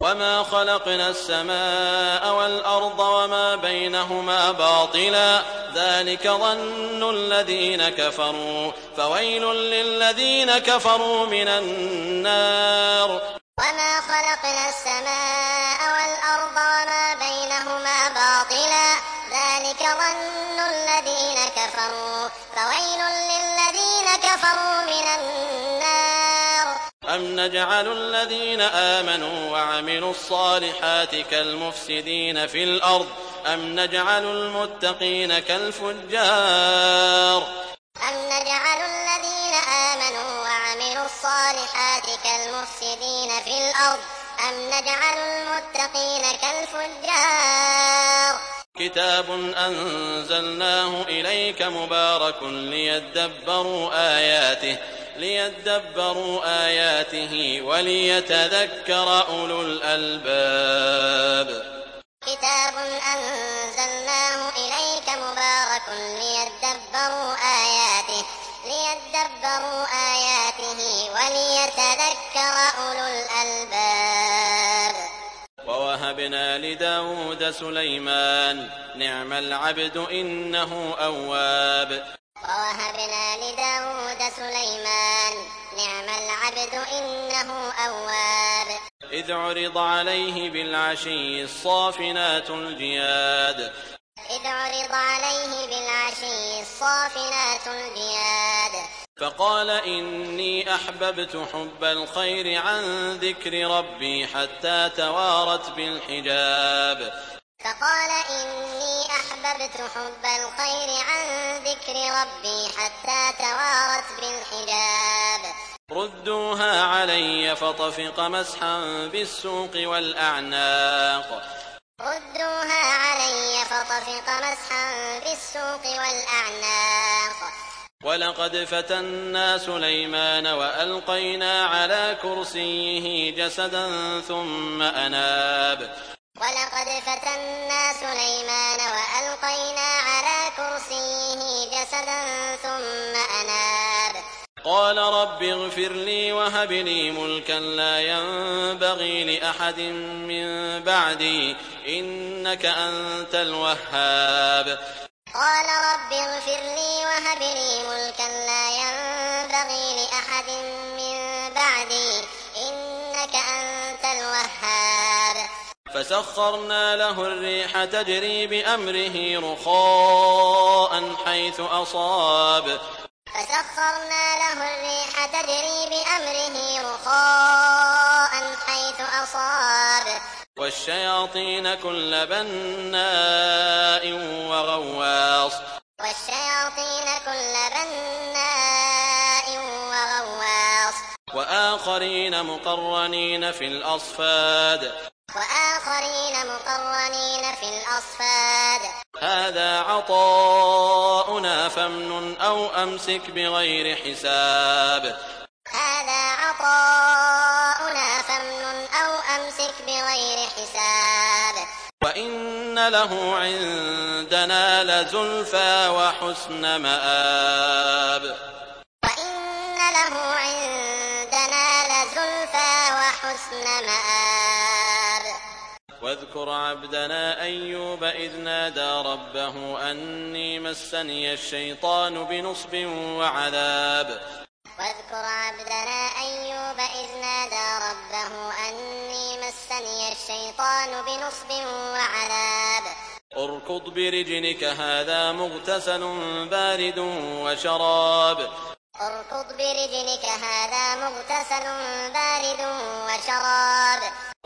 وما خلقنا السماء والأرض وما بينهما باطلا ذلك ظن الذين كفروا فويل للذين كفروا من النار. وما خلقنا السماء والأرض وما بينهما باطلا ذلك ظن الذين كفروا فويل للذين كفروا من النار. أم نجعل الذين آمنوا وعملوا الصالحات كالمفسدين في الأرض أم نجعل المتقين كالفجار. أم نجعل الذين آمنوا وعملوا الصالحات كالمفسدين في الأرض أم نجعل المتقين كالفجار. كتاب أنزلناه إليك مبارك ليدبروا آياته وليتذكر أولو الألباب. كتاب أنزلناه إليك مبارك ليدبروا آياته وليتذكر أولو الألباب. ووهبنا لداود سليمان نعم العبد إنه أواب. ووهبنا لداود سليمان نعم العبد إنه أواب. إذ عرض عليه بالعشي الصافنات الجياد. فقال إني أحببت حب الخير عن ذكر ربي حتى توارت بالحجاب. ردوها علي فطفق مسحا بالسوق والأعناق. ولقد فتنا سليمان وألقينا على كرسيه جسدا ثم أناب. قال رب اغفر لي وهب لي ملكا لا ينبغي لأحد من بعدي إنك أنت الوهاب. فسخرنا له الريح تجري بأمره رخاء حيث أصاب. والشياطين كل بناء وغواص. وآخرين مقرنين في الأصفاد. هذا عطاؤنا فامنن أو أمسك بغير حساب. وإن له عندنا لزلفى وحسن مآب. واذكر عبدنا أيوب إذ نادى ربه أني مسني الشيطان بنصب وعذاب. اركض برجلك هذا مغتسل بارد وشراب.